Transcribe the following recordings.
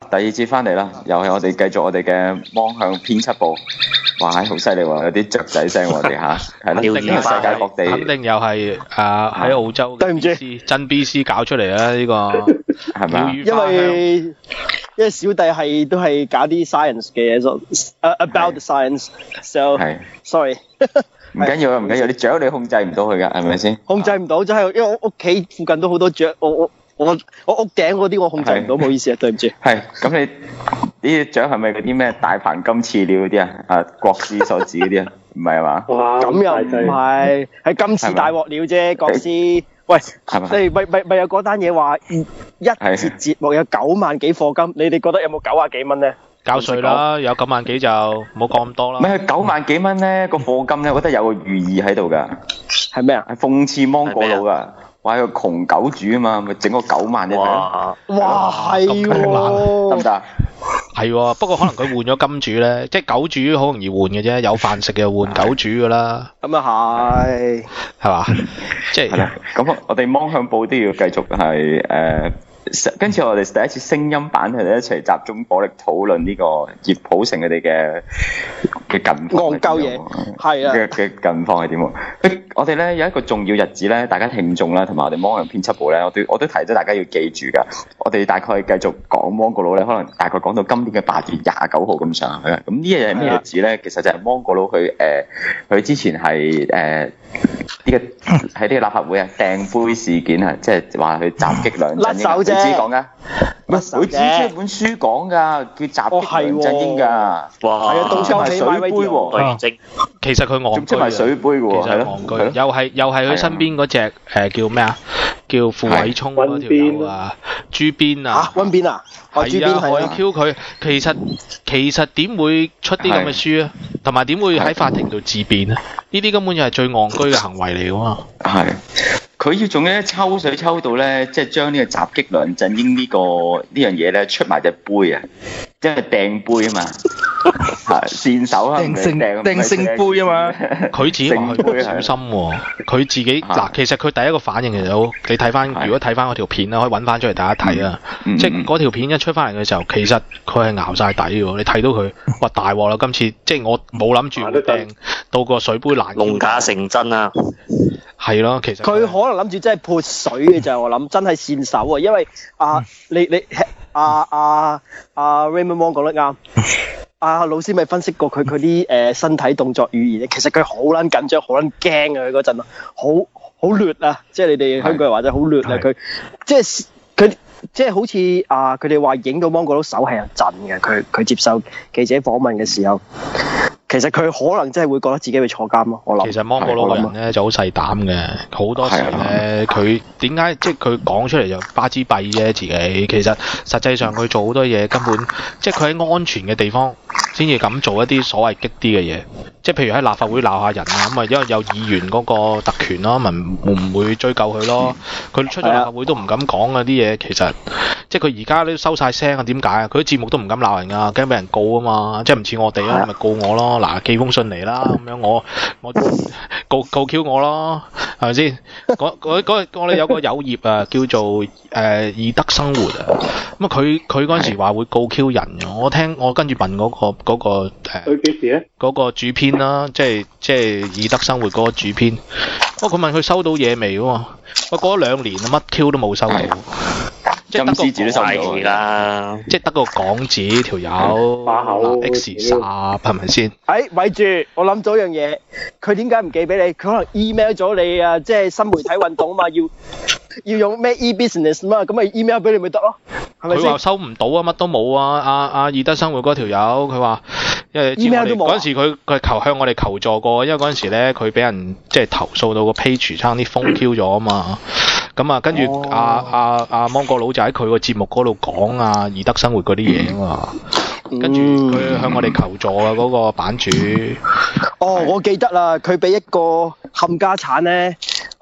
第二節翻嚟啦，又係我哋繼續我哋嘅芒向編輯部。哇，好犀利喎，有啲雀仔聲我哋嚇，係啦，呢個世界各地肯定又係喺澳洲對唔住真 BC 搞出嚟啦呢個， 係咪啊？ 因為小弟都係搞啲 science 嘅嘢，about the science，so 係 sorry。 唔緊要啊，唔緊要，你雀你控制唔到佢㗎，係咪先？ 控制唔到，真係因為我屋企附近都好多雀，我屋頂嗰啲我控制唔到，唔好意思啊，對唔住。 係，咁你呢啲雀係咪嗰啲咩大鵬金翅鳥嗰啲啊？啊，國師所指嗰啲啊？唔係嘛？ 哇！ 咁又唔係，係今次大鑊料啫，國師。喂，你咪有嗰單嘢話一節節目有9萬幾課金，你哋覺得有冇90幾蚊咧？ 交稅啦，有9萬幾就唔好講咁多啦。 唔係9萬幾蚊咧，個課金咧，我覺得有個寓意喺度㗎。 係咩啊？ 係諷刺芒果佬㗎。話個窮狗主啊嘛，咪整個9萬啫。 哇，係喎， 得唔得？ 係喎，不過可能佢換咗金主咧，即係狗主好容易換嘅啫，有飯食就換狗主㗎啦。 咁啊係嘛？即係。係啦， 咁我哋芒向報都要繼續係跟住我哋第一次聲音版，佢哋一齊集中火力討論呢個葉普成佢哋嘅近況。戇鳩嘢，係啊。嘅近況係點喎？我哋咧有一個重要日子咧，大家聽眾啦，同埋我哋芒向編輯部咧，我都提咗大家要記住㗎。我哋大概繼續講芒果佬咧，可能大概講到今年嘅8月29號咁上下嘅。咁呢一日係咩日子咧？其實就係芒果佬佢之前係呢個喺呢個立法會啊掟杯事件啊，即係話佢襲擊梁振英。佢自己講㗎，唔係佢指出一本書講㗎，叫襲擊梁振英㗎。哇！係啊，仲出埋水杯喎。 其實佢戇居， 仲出埋水杯嘅喎，係咯， 又係佢身邊嗰隻叫咩啊？叫傅偉聰嗰條友啊，朱邊啊。 溫邊啊？ 係啊，害 Q 佢。其實點會出啲咁嘅書啊？同埋點會喺法庭度自辯啊？呢啲根本就係最戇居嘅行為嚟㗎嘛。係。 佢要仲咧抽水抽到咧，即係將呢個襲擊梁振英呢樣嘢咧出埋隻杯啊，即係掟杯啊嘛，係線手啊，掟聖杯啊嘛， 佢自己話佢小心喎，佢自己嗱，其實佢第一個反應其實好，你睇翻如果睇翻嗰條片咧，可以揾翻出嚟大家睇啊，即係嗰條片一出翻嚟嘅時候，其實佢係熬晒底嘅，你睇到佢哇大鑊啦！今次即係我冇諗住掟到個水杯爛， 弄假成真啊！ 係咯，其實佢可能諗住真係潑水嘅就係我諗，真係線手啊！因為你Raymond Wong 講得啱，老師咪分析過佢啲身體動作語言，其實佢好撚緊張，好撚驚啊！佢嗰陣好劣啊！即係你哋香港人話齋好劣啊！佢即係好似佢哋話影到芒果佬手係有震嘅，佢接受記者訪問嘅時候。其實佢可能真係會覺得自己會坐監咯，我諗。 其實芒果佬個人咧就好細膽嘅，好多時咧佢點解即係佢講出嚟就巴之閉啫自己，其實實際上佢做好多嘢根本即係佢喺安全嘅地方先至咁做一啲所謂激啲嘅嘢，即係譬如喺立法會鬧下人啊咁啊，因為有議員嗰個特權咯，咪唔會追究佢咯。佢出咗立法會都唔敢講啊啲嘢，其實即係佢而家都收晒聲啊，點解啊？佢啲節目都唔敢鬧人啊，驚俾人告啊嘛，即係唔似我哋啊，咪告我咯。嗱，寄封信嚟啦，咁樣我告 Q 我咯，係咪先？我哋有個友業啊，叫做義德生活啊，咁啊佢嗰陣時話會告 Q 人嘅，我跟住問嗰個佢幾時咧？ 嗰個主編啦，即係義德生活嗰個主編，佢問佢收到嘢未喎？過咗2年乜 Q 都冇收到。即係得個講啦，即係得個講字條友X10係咪先？ 咪住，我諗咗樣嘢，佢點解唔寄俾你？佢可能 email 咗你啊，即係新媒體運動啊嘛，要用咩 e-business 嘛，咁咪 email 俾你咪得咯，係咪先？ 佢話收唔到啊，乜都冇啊！阿義德生活嗰條友，佢話因為 email 都冇。 嗰陣時佢向我哋求助過，因為嗰陣時咧佢俾人即係投訴到個 page 差啲封 Q 咗啊嘛。咁啊，跟住阿芒果佬就喺佢個節目嗰度講義德生活嗰啲嘢啊嘛，跟住佢向我哋求助啊嗰個版主。 我記得啦，佢俾一個冚家產咧，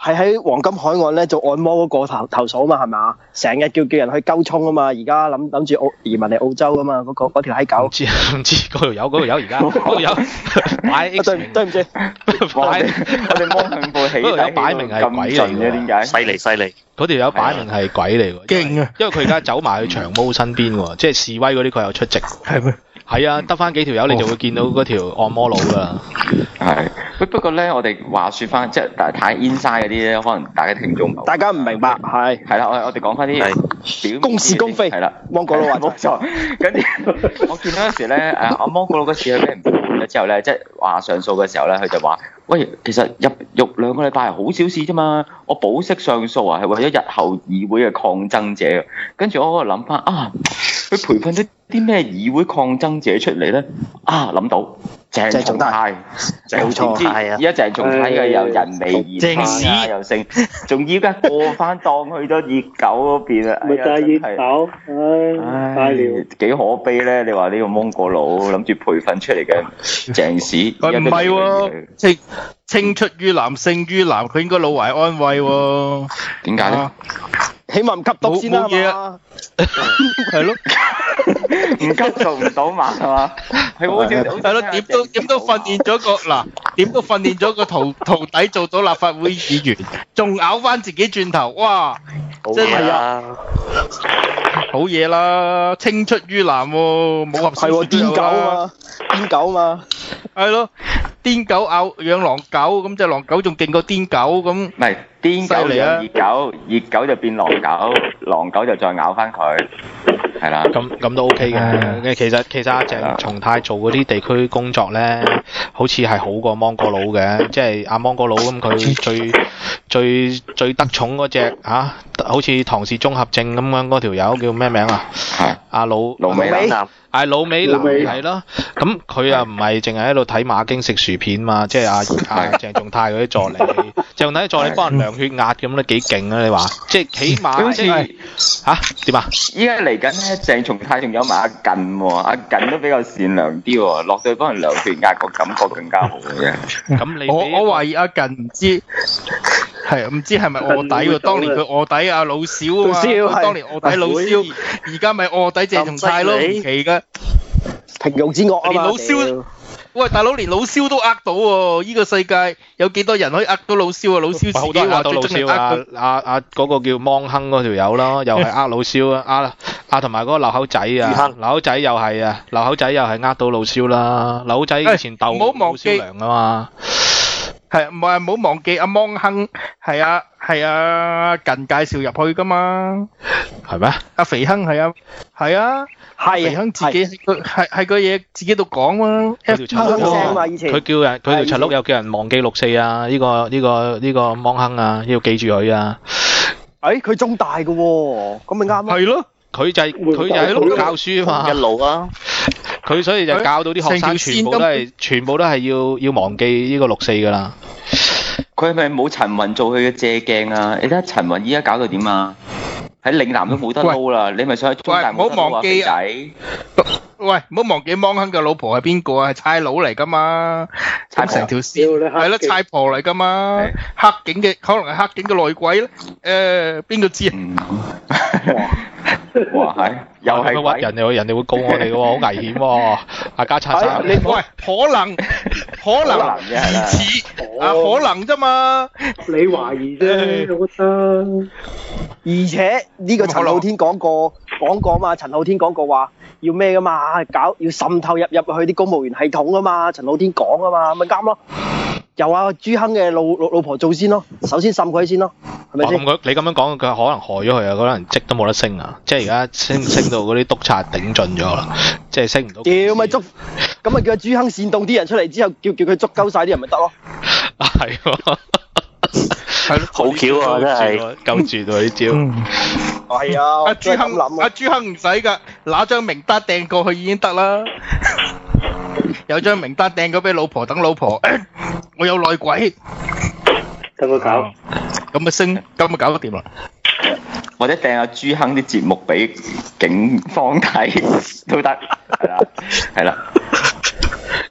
係喺黃金海岸咧做按摩嗰個投訴啊嘛，係咪？成日叫人去鳩涌啊嘛，而家諗住移民嚟澳洲啊嘛，嗰條閪狗。 唔知嗰條友而家嗰條友擺 X 名， 對唔住， 我哋摸向部起底， 嗰條友擺明係鬼嚟嘅， 點解？ 犀利！ 嗰條友擺明係鬼嚟喎， 勁啊！ 因為佢而家走埋去長毛身邊喎，即係示威嗰啲佢又出席。 係咩？ 係啊，得翻幾條友你就會見到嗰條按摩佬㗎。 係，不過咧，我哋話説翻，即係但係太 inside 嗰啲咧，可能大家聽眾大家唔明白，係啦，我哋講翻啲表公是公非， 係啦， 芒果佬話冇錯。跟住我見到嗰時咧，阿芒果佬嗰時咧俾人判咗之後咧，即係話上訴嘅時候咧，佢就話：喂，其實入獄2個禮拜係好小事啫嘛，我保釋上訴啊，係為咗日後議會嘅抗爭者。跟住我喺度諗翻啊，佢培訓咗啲咩議會抗爭者出嚟咧？啊，諗到鄭松泰， 冇錯， 係啊！而家鄭松泰嘅又人微言啊，又剩，仲要而家過翻檔去咗熱狗嗰邊啊！ 咪就係熱狗，大料幾可悲咧！你話呢個芒果佬諗住培訓出嚟嘅鄭屎， 唔係喎，青出於藍勝於藍，佢應該老懷安慰喎。 點解咧？ 起碼唔吸毒先啦，係嘛？ 係咯， 唔急做唔到嘛，係嘛？係好似係咯，點都訓練咗個嗱，點都訓練咗個徒弟做到立法會議員，仲咬翻自己轉頭，哇！真係啊，好嘢啦，青出於藍喎，冇合適。 係喎，癲狗啊嘛，癲狗嘛。 係咯，癲狗養狼狗，咁隻狼狗仲勁過癲狗咁。 唔係癲狗養熱狗，熱狗就變狼狗，狼狗就再咬翻佢，係啦。 咁都 OK 嘅。其實阿鄭松泰做嗰啲地區工作咧，好似係好過芒果佬嘅，即係阿芒果佬咁佢最得寵嗰隻嚇，好似唐氏綜合症咁樣嗰條友叫咩名啊？係阿盧美男。係老美男係咯，咁佢又唔係淨係喺度睇馬經食薯片嘛，即係阿鄭松泰嗰啲助理，鄭松泰啲助理幫人量血壓咁咧幾勁啊！你話即係起碼即係嚇點啊？ 依家嚟緊咧，鄭松泰仲有埋阿近喎，阿近都比較善良啲喎，落到去幫人量血壓個感覺更加好嘅。 咁我懷疑阿近唔知係咪臥底喎？當年佢臥底阿老蕭啊嘛，當年臥底老蕭，而家咪臥底鄭松泰咯，唔奇㗎。 平庸之惡啊嘛！ 連老蕭，喂大佬，連老蕭都呃到喎！依個世界有幾多人可以呃到老蕭啊？老蕭自己話最真係呃到。 阿嗰個叫芒亨嗰條友咯，又係呃老蕭啊！同埋嗰個漏口仔啊，漏口仔又係啊，漏口仔又係呃到老蕭啦。漏口仔以前鬥老蕭娘啊嘛。 係唔好忘記阿芒亨係啊近介紹入去噶嘛， 係咩？ 阿肥亨係啊，肥亨自己係個嘢自己度講嘛。 佢條柒碌又叫人忘記64啊！呢個芒亨啊，要記住佢啊！ 佢中大嘅喎，咁咪啱咯。 係咯， 佢就喺度教書啊嘛， 一路啊！ 佢所以就教到啲學生全部都係要忘記呢個64噶啦。 佢係咪冇陳雲做佢嘅借鏡啊？你睇下陳雲依家搞到點啊？喺嶺南都冇得撈啦，你咪想喺中大冇得撈啊？肥仔， 喂，唔好忘記芒亨嘅老婆係邊個啊？係差佬嚟噶嘛？咁成條線係咯，差婆嚟噶嘛？黑警嘅可能係黑警嘅內鬼咧？邊個知啊？ 哇係，又係屈人哋會告我哋嘅喎，好危險喎！阿家燦生， 喂，可能疑似可能啫嘛， 你懷疑啫，我覺得。 而且呢個陳浩天講過嘛，陳浩天講過話要咩噶嘛，要滲透入去啲公務員系統啊嘛，陳浩天講啊嘛，咪啱咯。由阿朱亨嘅老婆做先咯，首先滲佢先咯，係咪先？ 你咁樣講，佢可能害咗佢啊，可能職都冇得升啊，即係而家升到嗰啲督察頂盡咗啦，即係升唔到。 叫咪捉，咁咪叫阿朱亨煽動啲人出嚟之後，叫佢捉鳩晒啲人咪得咯。 係喎， 係咯， 好巧啊，真係夠住喎呢招。 係啊， 阿朱亨唔使㗎，拿張名單掟過去已經得啦。有張名單掟咗俾老婆，等老婆，我有內鬼， 等佢搞， 咁咪升，咁咪搞得掂啦。 或者掟阿朱亨啲節目俾警方睇都得，係啦。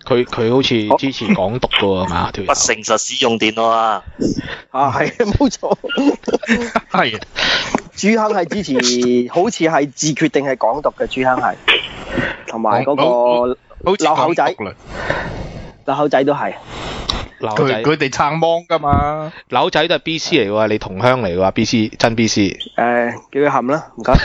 佢好似支持港獨㗎喎，係嘛條友？ 不誠實使用電腦啊！ 啊，係啊，冇錯。 係朱亨係支持，好似係自決定係港獨嘅朱亨係，同埋嗰個好似漏口仔講獨啦漏口仔都係。 佢劉仔， 佢哋撐芒噶嘛。 劉仔都係 B C 嚟喎，你同鄉嚟喎，B C 真 B C。 叫佢冚啦，唔該。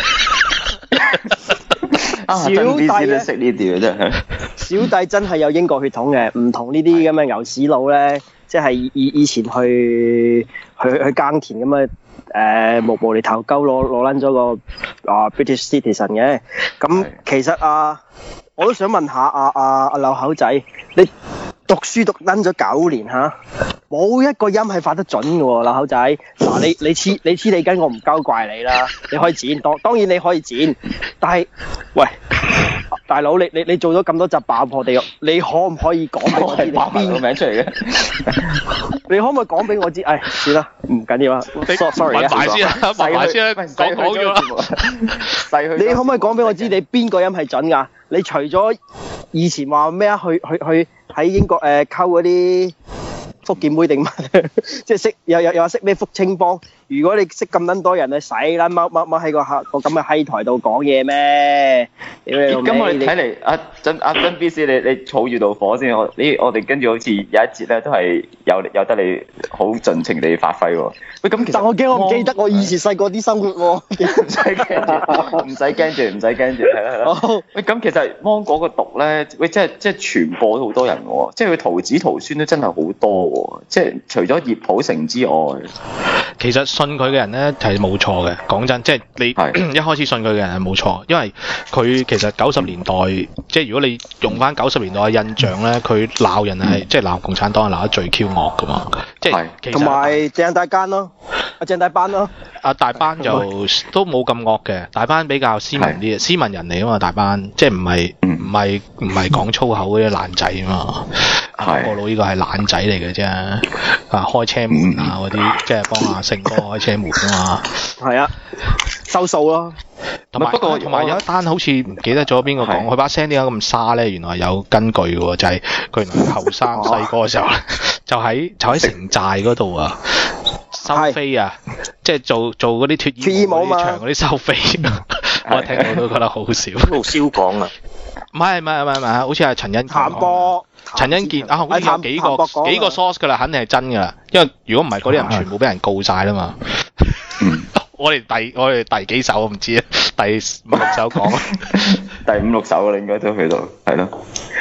啊，真 B C 都識呢啲嘅真係。 小弟真係有英國血統嘅，唔同呢啲咁嘅牛屎佬咧，即係以前去耕田咁無厘頭鳩攞撚咗個British citizen 嘅。咁其實我都想問下阿漏口仔，你讀書讀撚咗9年嚇，冇一個音係發得準嘅喎，漏口仔。嗱，你黐你筋，我唔交怪你啦。你可以剪，當然你可以剪，但係喂。大佬，你做咗咁多集爆破地獄，你可唔可以講俾我知你邊個名出嚟嘅？ 你可唔可以講俾我知？算啦，唔緊要啊。sorry 啊， 問埋先啦，問埋先啦，講咗啦。 你可唔可以講俾我知你邊個音係準㗎？你除咗以前話咩啊？去喺英國溝嗰啲福建妹定乜？即係識又話識咩福清幫？如果你識咁撚多人，你使啦，踎喺個咁嘅閪台度講嘢咩？ 咁我哋睇嚟，阿真 B C， 你儲住道火先。我哋跟住好似有一節咧，都係有得你好盡情地發揮喎。喂，咁其實但我驚我唔記得我以前細個啲生活喎。 唔使驚住，唔使驚住，係啦。喂，咁其實芒果個毒咧，喂，即係傳播咗好多人喎，即係佢徒子徒孫都真係好多喎。即係除咗葉普成之外， 其實信佢嘅人咧係冇錯嘅，講真，即係你一開始信佢嘅人係冇錯，因為佢其實90年代，即係如果你用翻90年代嘅印象咧，佢鬧人係即係鬧共產黨係鬧得最 Q 惡噶嘛，即係其實同埋鄭大間咯，鄭大班咯， 大班就都冇咁惡嘅，大班比較斯文啲，斯文人嚟啊嘛，大班即係唔係講粗口嗰啲爛仔啊嘛。個佬呢個係懶仔嚟嘅啫，開車門啊嗰啲，即係幫阿勝哥開車門啊嘛。係啊， 收數咯。 同埋有一單好似唔記得咗邊個講，佢把聲點解咁沙咧？原來有根據喎，就係佢原來後生細個嘅時候咧，就喺城寨嗰度啊收飛啊，即係做嗰啲脫衣舞場嗰啲收飛。我聽到都覺得好笑。 陸蕭講啊， 唔係，好似係陳欣健講。陳欣健好似有幾個 source 噶啦，肯定係真噶啦。因為如果唔係嗰啲人全部俾人告晒啦嘛。我哋第幾首我唔知啊，第5、6首講。 第5、6首啦，應該都去到，係咯。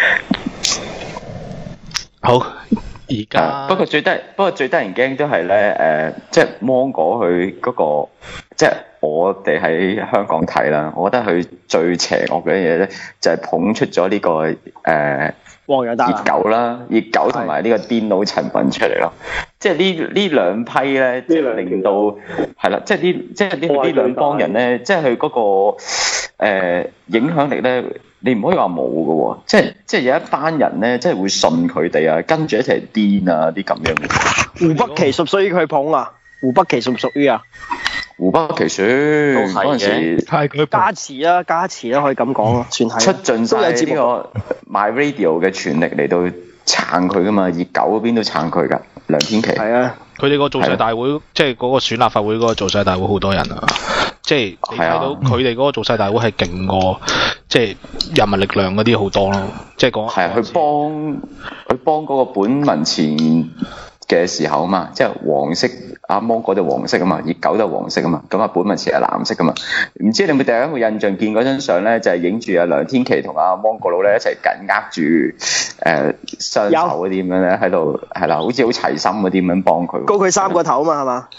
好，而家不過最得人驚都係咧，即係芒果佢嗰個，即係我哋喺香港睇啦，我覺得佢最邪惡嘅嘢咧，就係捧出咗呢個熱狗啦，熱狗同埋呢個癲佬陳品出嚟咯，即係呢兩批咧，即係令到係啦，即係呢兩幫人咧，即係佢嗰個影響力咧，你唔可以話冇㗎喎，即係有一班人咧，即係會信佢哋啊，跟住一齊癲啊啲咁樣嘅。 胡北奇屬唔屬於佢捧啊？胡北奇屬唔屬於啊？ 湖北奇選嗰陣時係佢加持啦，可以咁講咯，算係出盡晒呢個 My Radio 嘅全力嚟到撐佢噶嘛，熱狗嗰邊都撐佢噶，梁天琦係啊， 佢哋個造勢大會，即係嗰個選立法會嗰個造勢大會好多人啊，即係你睇到佢哋嗰個造勢大會係勁過即係人民力量嗰啲好多咯，即係講係啊，佢幫嗰個本民前嘅時候啊嘛，即係黃色阿芒果就黃色啊嘛，熱狗就黃色啊嘛，咁啊本民前係藍色噶嘛，唔知你有冇第一個印象見嗰張相咧，就係影住阿梁天琦同阿芒果佬咧一齊緊握住雙手嗰啲咁樣咧喺度係啦，好似好齊心嗰啲咁樣幫佢， 高佢3個頭啊嘛係嘛？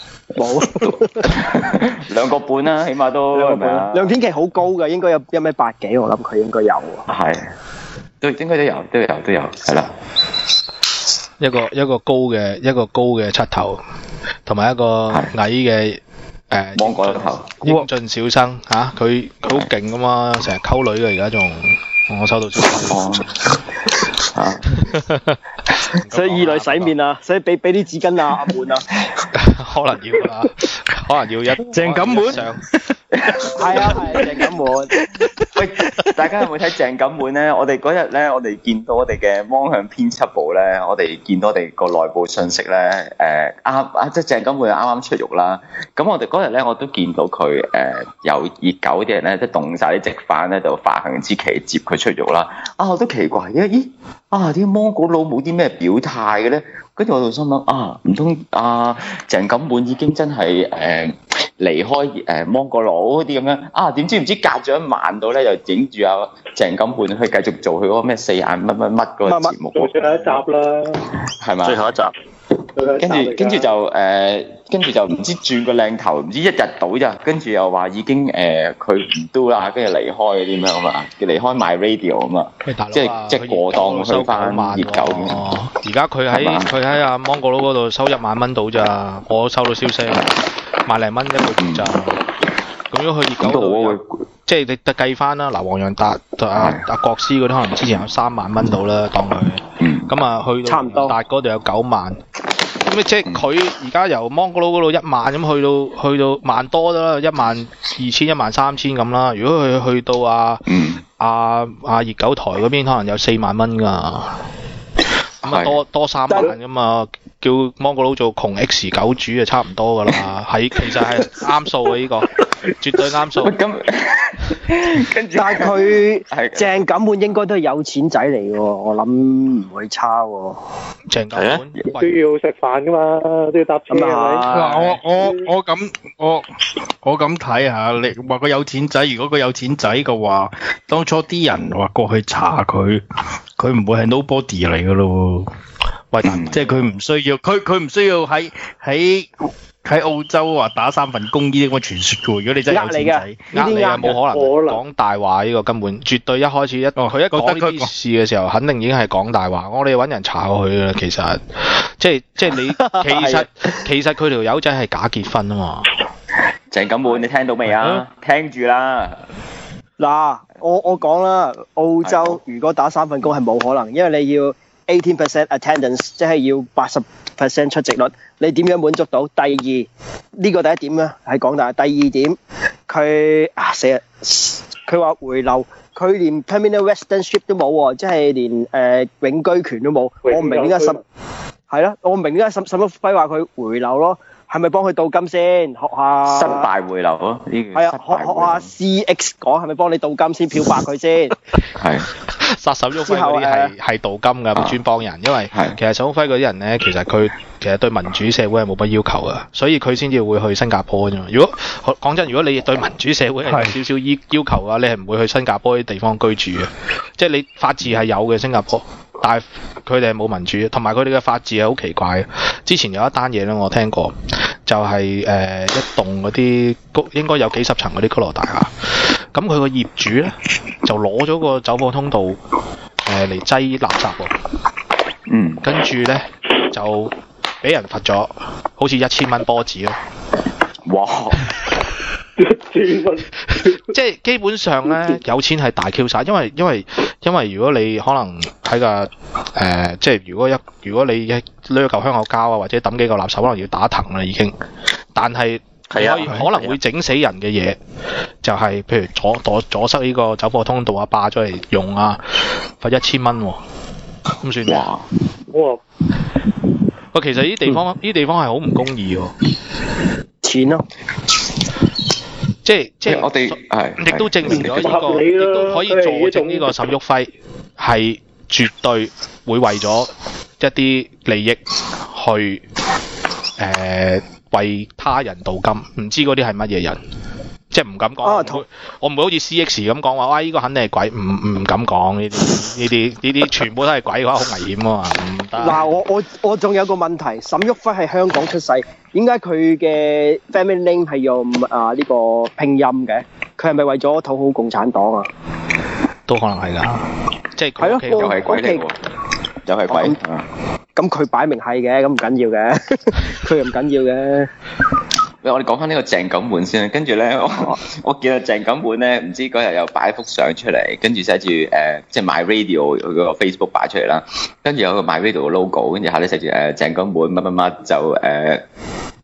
冇 2個半啦，起碼都係咪啊？ 梁天琦好高㗎，應該有1.8米，我諗佢應該有係，都應該都有係啦。 一個高嘅七頭，同埋一個矮嘅芒果頭英俊小生嚇，佢好勁噶嘛，成日溝女嘅而家仲，我收到消息。 所以二女洗面啊，所以俾啲紙巾啊，阿滿啊， 可能要啦，可能要一鄭錦滿上。 係啊，鄭錦滿。 喂，大家有冇睇鄭錦滿咧？我哋嗰日咧，我哋見到我哋嘅芒向編輯部咧，我哋見到我哋個內部信息咧，即係鄭錦滿啱啱出獄啦。咁我哋嗰日咧，我都見到佢由熱狗啲人咧，即係動晒啲直幡咧，就發行支旗接佢出獄啦。我都奇怪嘅，咦？啲芒果佬冇啲咩表態嘅咧？跟住我就心諗唔通鄭錦滿已經真係離開芒果佬嗰啲咁樣點知唔知隔咗一晚到咧，又整住鄭錦滿去繼續做佢嗰個咩四眼乜嗰個節目， 做最後一集啦， 係嘛？ 最後一集， 跟住就唔知轉個靚頭，唔知一日到咋，跟住又話已經佢唔 do 啦，跟住離開嗰啲咁啊嘛，離開 My Radio 啊嘛，即係過檔去翻熱狗。 而家佢喺阿芒果佬嗰度收1萬蚊到咋，我收到消息，1零蚊一個月咋。咁如果去熱狗度，即係你計翻啦，嗱，黃洋達阿國師嗰啲可能之前有3萬蚊到啦，當佢。咁啊，去到黃洋達嗰度有9萬。咁即係佢而家由芒果佬嗰度1萬咁去到萬多啦，12000、13000咁啦。如果佢去到熱狗台嗰邊，可能有4萬蚊㗎。咁啊多3萬㗎嘛，叫芒果佬做窮 X 狗主就差唔多㗎啦。其實係啱數嘅呢個，絕對啱數。 咁跟住， 但係佢鄭錦滿應該都係有錢仔嚟喎，我諗唔會差喎。 鄭錦滿都要食飯㗎嘛，都要搭車係咪？ 我咁睇下，你話個有錢仔，如果佢有錢仔嘅話，當初啲人話過去查佢唔會係 nobody 嚟㗎咯。喂，即係佢唔需要，佢唔需要喺澳洲話打3份工呢啲咁嘅傳說嘅。如果你真係有錢仔， 你啊，冇可能講大話，呢個根本絕對一開始佢一講呢啲事嘅時候，肯定已經係講大話。我哋揾人查過佢啦，其實即係你其實佢條友仔係假結婚啊嘛。 鄭錦滿，你聽到未啊？聽住啦。 嗱，我講啦，澳洲如果打3份工係冇可能，因為你要18% attendance， 即係要80% 出席率。你點樣滿足到？第二呢個第一點咧係講大。第二點佢佢話回流，佢連 permanent residentship 都冇喎，即係連永居權都冇。我唔明點解我唔明點解沈旭暉話佢回流咯。係咪幫佢鍍金先？學下失敗回流咯，呢個係啊， 學下 CX 講係咪幫你鍍金先漂白佢先？ 係殺手喐輝嗰啲係鍍金㗎，專幫人。因為其實沈旭暉嗰啲人咧，其實對民主社會係冇乜要求㗎，所以佢先至會去新加坡啫嘛。如果講真，如果你對民主社會係有少少要求啊，你係唔會去新加坡啲地方居住嘅。即係你法治係有嘅新加坡，但係佢哋係冇民主，同埋佢哋嘅法治係好奇怪嘅。之前有一單嘢咧，我聽過，就係一棟嗰啲應該有幾十層嗰啲高樓大廈，咁佢個業主咧就攞咗個走火通道嚟擠垃圾喎，跟住咧就俾人罰咗，好似1000蚊波子咯。 哇 1000蚊， 即係基本上咧，有錢係大 Q 晒，因為如果你可能睇個即係如果你攞嚿香口膠啊，或者抌幾嚿垃圾，可能要打藤啦已經。但係可能會整死人嘅嘢，就係譬如阻塞呢個走火通道啊，霸咗嚟用啊，罰1000蚊喎，咁算咩？哇！喂，其實呢啲地方係好唔公義喎，錢咯。即係我哋亦都證明咗呢個，亦都可以佐證呢個沈旭暉係絕對會為咗一啲利益去為他人鍍金，唔知嗰啲係乜嘢人，即係唔敢講。我唔會好似 CX 咁講話，哇！呢個肯定係鬼，唔敢講呢啲全部都係鬼嘅話，好危險啊嘛，唔得。嗱，我仲有個問題，沈旭暉係香港出世，點解佢嘅 family name 係用呢個拼音嘅？佢係咪為咗討好共產黨啊？都可能係㗎，即係係咯，又係鬼嚟喎，又係鬼。咁佢擺明係嘅，咁唔緊要嘅，佢又唔緊要嘅。 我哋講翻呢個鄭錦滿先，跟住咧，我見到鄭錦滿咧，唔知嗰日又擺幅相出嚟，跟住寫住即係 My Radio 佢個 Facebook 擺出嚟啦，跟住有個 My Radio 嘅 logo，跟住下咧寫住鄭錦滿乜乜乜就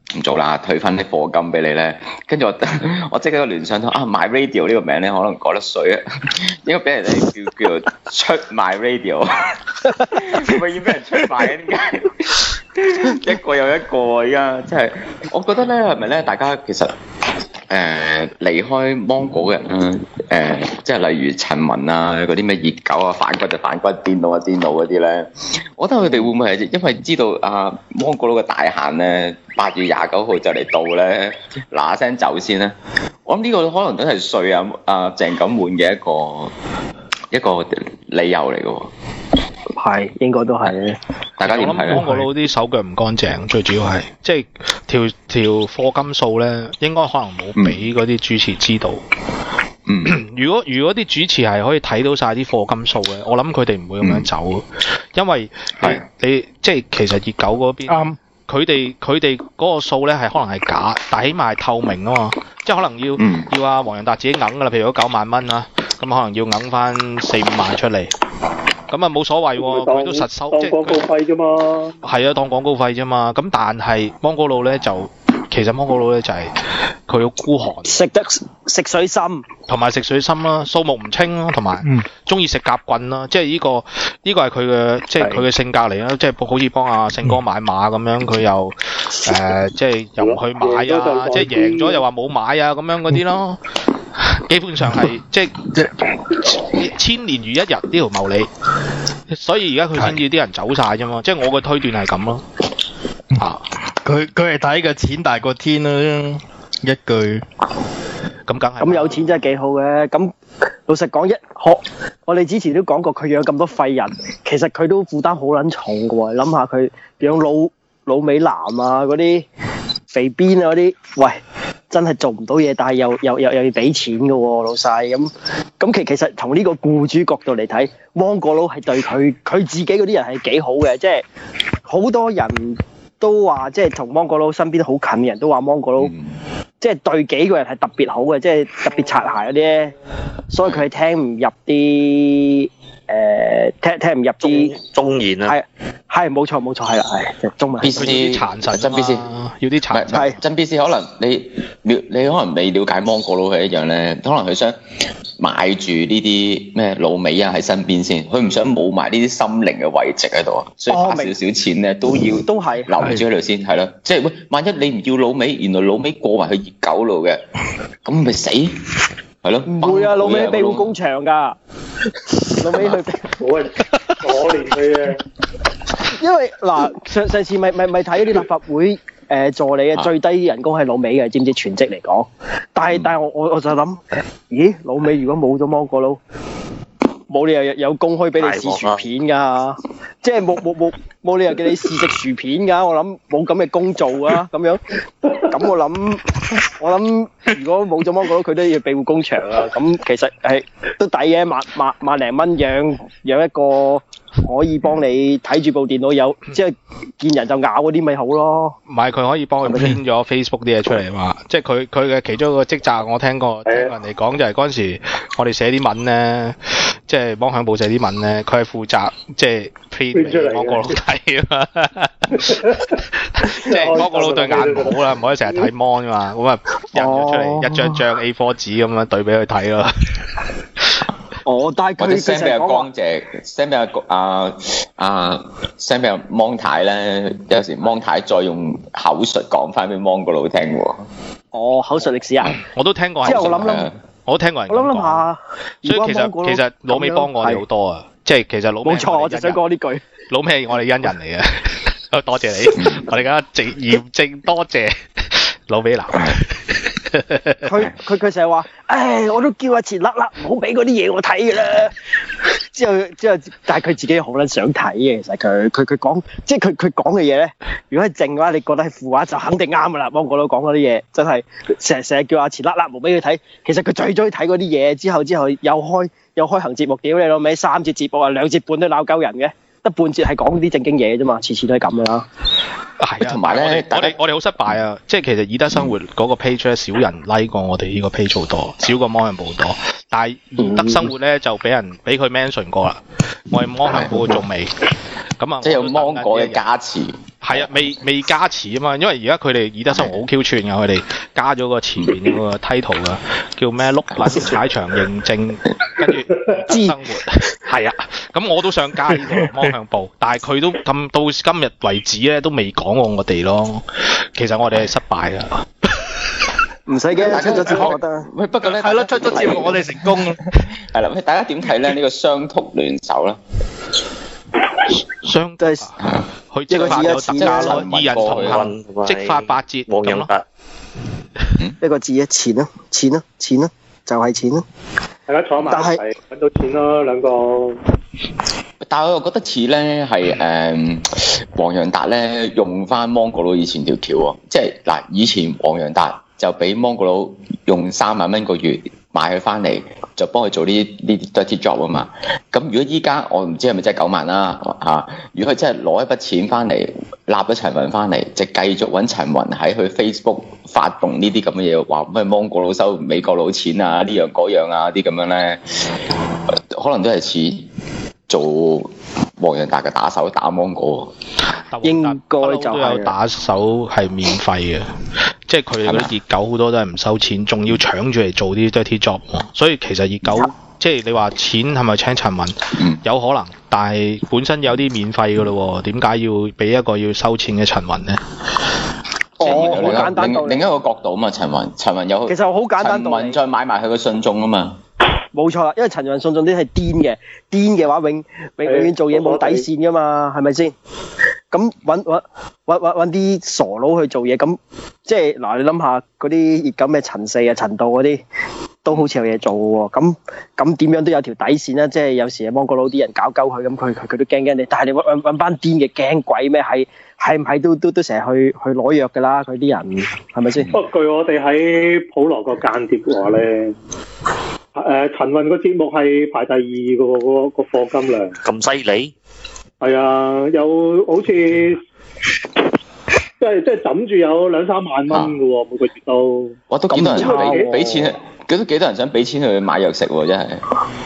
唔做啦，退翻啲課金俾你咧。跟住我即刻聯想到My Radio 呢個名咧可能改得水啊，應該俾人哋叫做出賣 Radio， 永遠俾人出賣嘅點解？一個又一個而家，即係我覺得咧係咪咧？大家其實離開芒果嘅人啦，即係例如陳文啊，嗰啲咩熱狗啊、反骨就反骨、癲佬啊癲佬嗰啲咧，我覺得佢哋會唔會係因為知道芒果佬嘅大限咧8月29號就嚟到咧，嗱聲走先咧？我諗呢個可能都係衰鄭錦滿嘅一個理由嚟嘅喎。 係，應該都係。 大家點睇咧？ 芒果佬啲手腳唔乾淨，最主要係即係條課金數咧，應該可能冇俾嗰啲主持知道。如果啲主持係可以睇到晒啲課金數嘅，我諗佢哋唔會咁樣走，因為你即係其實熱狗嗰邊，佢哋嗰個數咧係可能係假，但起碼係透明啊嘛，即係可能要阿黃洋達自己揞噶啦，譬如嗰9萬蚊啦，咁可能要揞翻4-5萬出嚟。咁啊冇所謂喎，佢都實收，即係當廣告費啫嘛。 係啊，當廣告費啫嘛。咁但係芒果佬咧其實芒果佬咧就係佢好孤寒， 食水深， 同埋食水深啦，數目唔清啦，同埋中意食夾棍啦。即係呢個係佢嘅，即係佢嘅性格嚟啦。即係好似幫阿勝哥買馬咁樣，佢又即係又唔去買啊，即係贏咗又話冇買啊咁樣嗰啲咯。基本上係即係千年如一日呢條茂利，所以而家佢先至啲人走晒啫嘛。即係我嘅推斷係咁咯。 佢係睇個錢大過天啦，一句。 咁梗係。 咁有錢真係幾好嘅。咁老實講，我哋之前都講過，佢養咁多廢人，其實佢都負擔好撚重嘅喎。諗下佢養老美男啊，嗰啲肥邊啊嗰啲，喂，真係做唔到嘢，但係又要俾錢嘅喎，老細。咁其實從呢個僱主角度嚟睇，芒果佬係對佢自己嗰啲人係幾好嘅，即係好多人都話，即係同芒果佬身邊好近嘅人都話芒果佬，即係對幾個人係特別好嘅，即係特別擦鞋嗰啲咧，所以佢係聽唔入啲聽唔入啲忠言啊。 係冇錯係啦，係中文。 BC 殘神真 BC 要啲殘神。 係真 BC， 可能你可能未了解芒果佬係一樣咧，可能佢想買住呢啲咩老美啊喺身邊先，佢唔想冇埋呢啲心靈嘅遺跡喺度啊，所以花少少錢咧都係留住喺度先，係咯。即係喂，萬一你唔要老美，原來老美過埋去熱狗路嘅，咁咪死係咯？ 唔會啊，老美庇護工場㗎，老美去冇人可憐佢嘅。 因為嗱上次咪睇嗰啲立法會助理嘅最低人工係老美嘅，知唔知全職嚟講？但係我就諗，咦，老美如果冇咗芒果佬，冇理由有公開俾你試薯片㗎，即係冇理由叫你試食薯片㗎。我諗冇咁嘅工做啊，咁樣。咁我諗如果冇咗芒果佬，佢都要庇護工場啊。咁其實係都抵嘅，萬零蚊養一個。可以幫你睇住部電腦有，即係見人就咬嗰啲咪好咯。 唔係，佢可以幫佢編咗 Facebook 啲嘢出嚟嘛？即係佢嘅其中一個職責，我聽過人哋講就係嗰陣時我哋寫啲文咧，即係幫響報寫啲文咧，佢係負責即係 print 俾芒果佬睇啊嘛。即係芒果佬對眼唔好啦，唔可以成日睇 mon 噶嘛，咁啊印咗出嚟一張 A4 紙咁樣對俾佢睇咯。 但係佢 send 俾阿光姐 ，send 俾send 俾阿芒太咧，有時芒太再用口述講翻俾芒果佬聽喎。 口述歷史啊！ 我都聽過。 之後我諗， 我都聽過人。 我諗下， 所以其實老美幫我哋好多啊，即係其實老美冇錯，我就想講呢句。老美係我哋恩人嚟嘅，多謝你，我哋而家嚴正多謝老美男。 佢成日話，我都叫阿錢甩甩，唔好俾嗰啲嘢我睇㗎啦。之後，但係佢自己好撚想睇嘅。其實佢講，即係佢講嘅嘢咧，如果係正嘅話，你覺得係負話就肯定啱㗎啦。芒果佬講嗰啲嘢真係成日叫阿錢甩甩，唔好俾佢睇。其實佢最中意睇嗰啲嘢，之後又開行節目，屌你老味，3節節目啊，2節半都鬧鳩人嘅。得半節係講啲正經嘢啫嘛，次次都係咁噶啦。 係啊，同埋咧，我哋好失敗啊！即係其實以德生活嗰個 page 咧，少人 like 過我哋呢個 page 好多，少過芒人報多。但係以德生活咧就俾佢 mention 過啦。我哋芒人報仲未咁啊， 即係有芒果嘅加持， 係啊，未加詞啊嘛，因為而家佢哋以德生活好 Q 串㗎，佢哋加咗個前面嗰個 title 㗎，叫咩碌撚踩場認證，跟住以德生活係啊，咁我都想加呢個方向報，但係佢都咁到今日為止咧都未講過我哋咯，其實我哋係失敗㗎。 唔使驚，出咗節目得。 喂，不過咧， 係咯，出咗節目我哋成功啦。 係啦，大家點睇咧？呢個雙突聯手咧？ 雙即係佢即發有特價咯，二人同行即發8折咁咯。 一個字錢咯，錢咯，錢咯，就係錢咯。 大家坐埋一齊揾到錢咯，兩個。 但係我又覺得似咧係黃洋達咧用翻芒果佬以前條橋喎，即係嗱以前黃洋達就俾芒果佬用3萬蚊個月買佢翻嚟，就幫佢做呢啲 dirty job 啊嘛。咁如果依家我唔知係咪真係9萬啦嚇，如果佢真係攞一筆錢翻嚟，立咗陳雲翻嚟，就繼續揾陳雲喺佢 Facebook 發動呢啲咁嘅嘢，話咩芒果佬收美國佬錢啊，呢樣嗰樣啊啲咁樣咧，可能都係似做黃洋達嘅打手打芒果。 應該就係有打手係免費嘅，即係佢哋嗰啲熱狗好多都係唔收錢，仲要搶住嚟做啲 dirty job。所以其實熱狗即係你話錢係咪請陳雲？有可能，但係本身有啲免費㗎咯喎，點解要俾一個要收錢嘅陳雲呢？ 好簡單道理。 另一個角度啊嘛，陳雲有其實好簡單道理。 陳雲再買埋佢個信眾啊嘛。 冇錯啦，因為陳雲信眾啲係癲嘅話永遠做嘢冇底線㗎嘛，係咪先？咁揾啲傻佬去做嘢，咁即係嗱，你諗下嗰啲熱狗咩陳四啊、陳道嗰啲，都好似有嘢做喎。咁點樣都有條底線啦。即係有時芒果佬啲人搞鳩佢，咁佢都驚你。但係你揾班癲嘅驚鬼咩？係唔係都成日去攞藥㗎啦？佢啲人係咪先？ 不過據我哋喺普羅個間諜話咧，陳雲個節目係排第2嘅個課金量。 咁犀利？ 係啊，有好似即係枕住有2-3萬蚊嘅喎，每個月都。 我都幾多人俾錢，都幾多人想俾錢去買藥食喎，真係。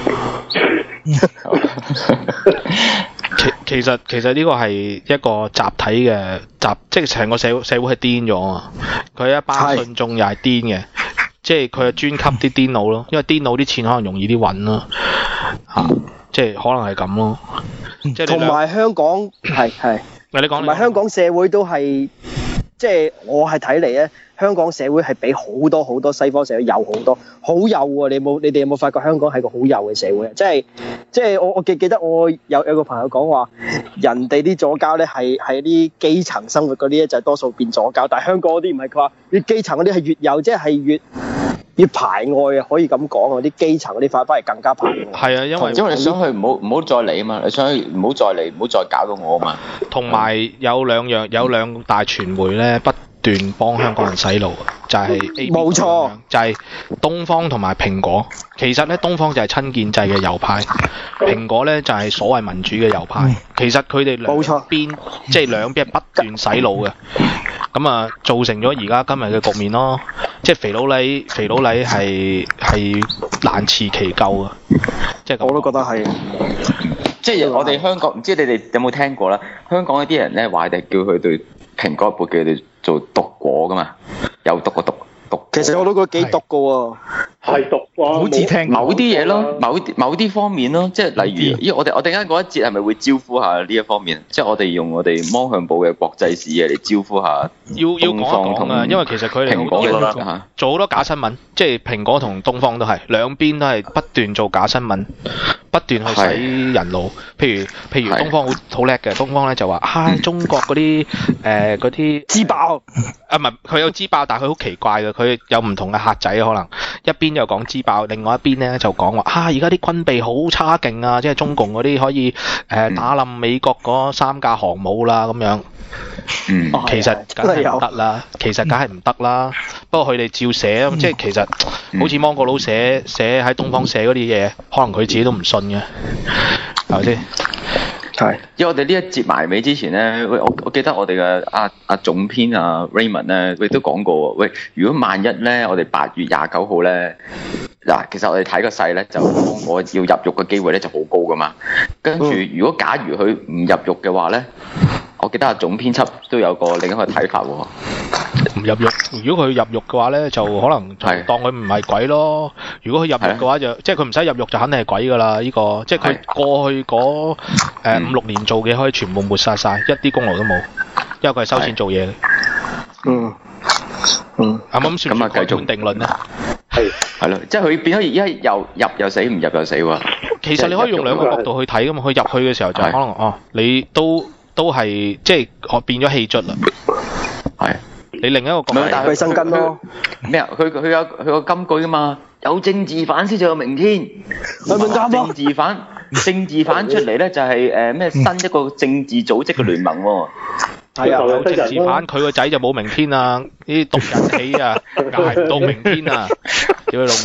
其實呢個係一個集體嘅即係成個社會係癲咗啊！佢一班信眾又係癲嘅，即係佢係專級啲癲佬咯，因為癲佬啲錢可能容易啲揾咯，即係可能係咁咯。 同埋香港係，同埋香港社會都係，即係我係睇嚟咧，香港社會係比好多西方社會有好幼啊！你哋有冇發覺香港係個好幼嘅社會啊？即係我記得我有個朋友講話，人哋啲左膠咧係啲基層生活嗰啲咧就係多數變左膠，但係香港嗰啲唔係，佢話越基層嗰啲係越幼，即係越排外啊！可以咁講啊，啲基層嗰啲反而更加排外。係啊，因為你想去唔好再嚟啊嘛，你想去唔好再嚟，唔好再搞到我啊嘛。同埋有兩大傳媒咧不斷幫香港人洗腦，就係 A 冇錯， 就係東方同埋蘋果。其實咧，東方就係親建制嘅右派，蘋果咧就係所謂民主嘅右派。其實佢哋兩邊即係兩邊係不斷洗腦嘅。咁啊，造成咗而家今日嘅局面咯。即係肥佬黎係難辭其咎啊！即係我都覺得係。 即係我哋香港，唔知你哋有冇聽過啦？香港嗰啲人咧話，哋叫佢對蘋果報，叫佢哋做毒果噶嘛，有毒個毒。 其實我都覺得幾毒噶喎。 係毒喎， 好似聽某啲嘢咯，某啲方面咯，即係例如，因為我哋陣間嗰一節係咪會招呼下呢一方面？即係我哋用我哋芒向報嘅國際視野嚟招呼下。 要講一講啊，因為其實佢哋蘋果做好多假新聞，即係蘋果同東方都係兩邊都係不斷做假新聞，不斷去洗人腦。譬如東方好叻嘅，東方咧就話中國嗰啲支爆啊，唔係佢有支爆，但係佢好奇怪嘅，佢有唔同嘅客仔可能一邊又講支爆，另外一邊咧就講話而家啲軍備好差勁啊，即係中共嗰啲可以打冧美國嗰3架航母啦咁樣。其實梗係唔得啦，不過佢哋照寫，即係其實好似芒果佬寫喺東方寫嗰啲嘢，可能佢自己都唔信嘅，係咪先？ 係，因為我哋呢一節埋尾之前咧，我記得我哋嘅阿總編Raymond 咧，佢都講過喎。如果萬一咧，我哋8月29號咧，嗱，其實我哋睇個勢咧，就我要入獄嘅機會咧就好高噶嘛。跟住如果假如佢唔入獄嘅話咧， 我記得阿總編輯都有個另一個睇法喎。 唔入獄，如果佢入獄嘅話咧，就可能就當佢唔係鬼咯。如果佢入獄嘅話，就即係佢唔使入獄就肯定係鬼㗎啦。呢個即係佢過去嗰5-6年做嘅可以全部抹殺晒，一啲功勞都冇，因為佢係收錢做嘢嘅。啱啱算咁啊，繼續定論咧。 係咯，即係佢變咗而家又入又死，唔入又死喎。其實你可以用兩個角度去睇㗎嘛。佢入去嘅時候就可能你都係即係變咗氣卒啦。係。你另一個角度， 但係佢生根咯。 咩啊？佢有個金句㗎嘛，有政治犯先就有明天。政治犯出嚟咧就係咩新一個政治組織嘅聯盟喎。 係啊， 有政治犯，佢個仔就冇明天啊！呢啲毒人起啊，捱唔到明天啊！屌你老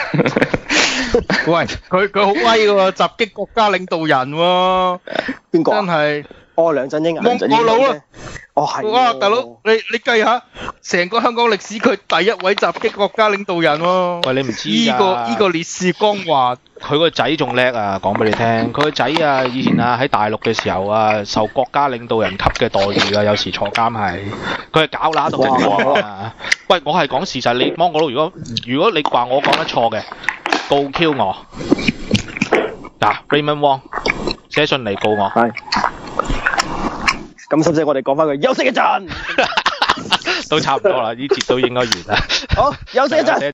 味！ 喂，佢好威喎，襲擊國家領導人喎。 邊個？ 真係。 梁振英啊！ 蒙古佬啊！ 係。 哇，大佬，你計下，成個香港歷史佢第一位襲擊國家領導人喎。 喂，你唔知㗎？ 呢個烈士光環， 佢個仔仲叻啊！講俾你聽，佢個仔啊，以前啊喺大陸嘅時候啊，受國家領導人級嘅待遇啊，有時坐監係。佢係搞乸到嘅啊！喂，我係講事實，你芒果佬，如果你話我講得錯嘅，告 Q 我。嗱 ，Raymond Wong 寫信嚟告我。 係。咁使唔使我哋講翻佢休息一陣？ 都差唔多啦，呢節都應該完啦。 好，休息一陣。